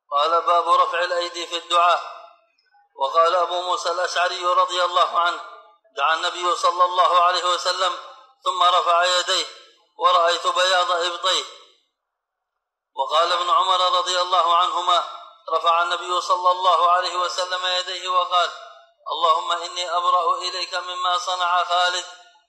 قال باب رفع الأيدي في الدعاء. وقال أبو موسى الأشعري رضي الله عنه: دعا النبي صلى الله عليه وسلم ثم رفع يديه ورأيت بياض إبطيه. وقال ابن عمر رضي الله عنهما: رفع النبي صلى الله عليه وسلم يديه وقال: اللهم إني أبرأ إليك مما صنع خالد.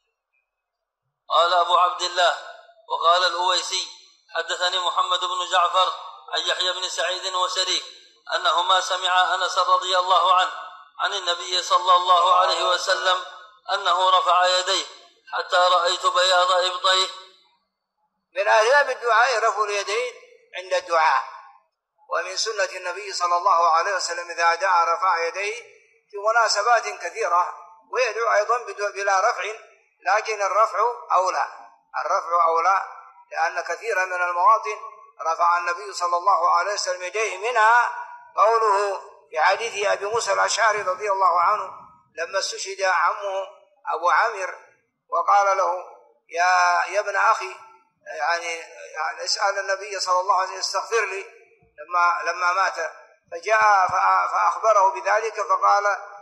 قال أبو عبد الله: وقال الأويسي: حدثني محمد بن جعفر عن يحيى بن سعيد وشريك أنهما سمع أنس رضي الله عنه عن النبي صلى الله عليه وسلم أنه رفع يديه حتى رأيت بياض إبطيه. من آداب الدعاء رفع اليدين عند الدعاء، ومن سنة النبي صلى الله عليه وسلم إذا دعا رفع يديه في مناسبات كثيرة، ويدعو أيضا بلا رفع، لكن الرفع أولى لأن كثيرا من المواطن رفع النبي صلى الله عليه وسلم يديه، منها قوله في حديث أبي موسى الأشعري رضي الله عنه لما استشهد عمه أبو عامر وقال له: يا ابن أخي، يعني اسأل النبي صلى الله عليه وسلم استغفر لي لما مات، فجاء فأخبره بذلك فقال: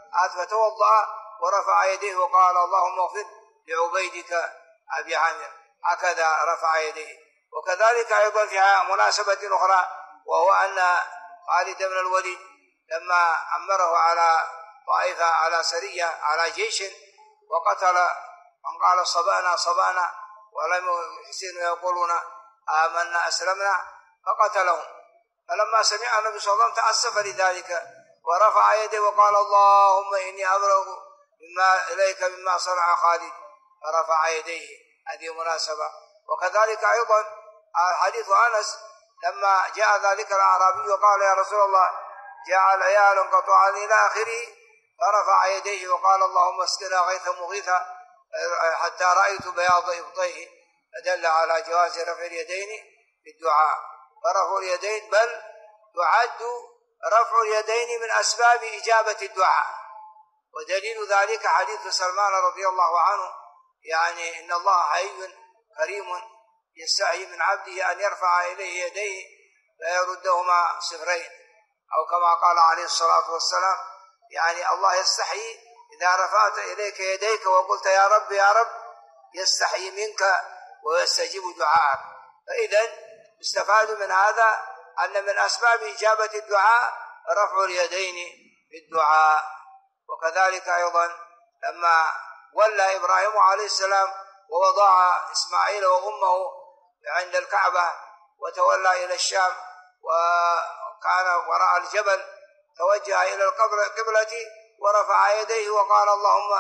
فتوضأ ورفع يديه وقال: اللهم اغفر لعبيدك أبي عامر. هكذا رفع يديه. وكذلك أيضا في مناسبة أخرى، وهو أن خالد بن الوليد لما أمره على طائفة على سرية على جيش وقتل من قال صبأنا ولم يحسنوا يقولون آمنا أسلمنا فقتلهم، فلما سمع النبي صلى الله عليه وسلم تأسف لذلك ورفع يده وقال: اللهم إني أبرأ إليك مما صنع خالد، فرفع يديه. هذه مناسبة. وكذلك أيضا حديث أنس لما جاء ذلك الأعرابي وقال: يا رسول الله، جاء العيال انقطعا إلى آخره، فرفع يديه وقال: اللهم اسقنا غيثا مغيثا حتى رأيت بياض إبطيه، فدل على جواز رفع اليدين في الدعاء. فرفع اليدين بل يعد رفع اليدين من أسباب إجابة الدعاء، ودليل ذلك حديث سلمان رضي الله عنه، يعني إن الله حي كريم يستحي من عبده أن يرفع إليه يديه فيردهما صفرين، أو كما قال عليه الصلاة والسلام، يعني الله يستحي إذا رفعت إليك يديك وقلت يا رب يا رب يستحي منك ويستجيب دعاءك. فإذا استفاد من هذا أن من أسباب إجابة الدعاء رفع اليدين في الدعاء. وكذلك أيضا لما ولى إبراهيم عليه السلام ووضع إسماعيل وأمه عند الكعبة وتولى إلى الشام وكان وراء الجبل، توجه إلى القبلة ورفع يديه وقال اللهم،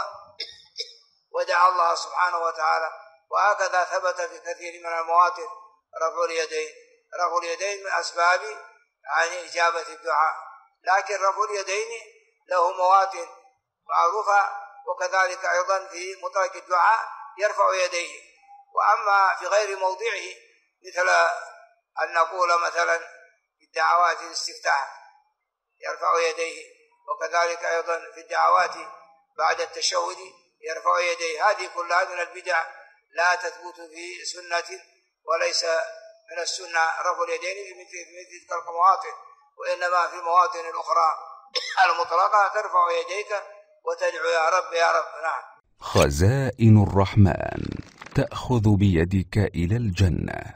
ودعا الله سبحانه وتعالى. وهكذا ثبت في كثير من المواطن رفع اليدين. رفع اليدين من أسباب يعني إجابة الدعاء، لكن رفع اليدين له مواطن معروفة، وكذلك أيضا في مطلق الدعاء يرفع يديه. وأما في غير موضعه مثل أن نقول مثلا في الدعوات الاستفتاح يرفع يديه، وكذلك أيضا في الدعوات بعد التشهد يرفع يديه. هذه كلها من البدع لا تثبت في سنة، وليس من السنة رفع اليدين في مثل تلك المواطن، وإنما في المواطن الأخرى المطلقة ترفع يديك وتدعو يا رب يا رب. نعم. خزائن الرحمن تأخذ بيدك إلى الجنة.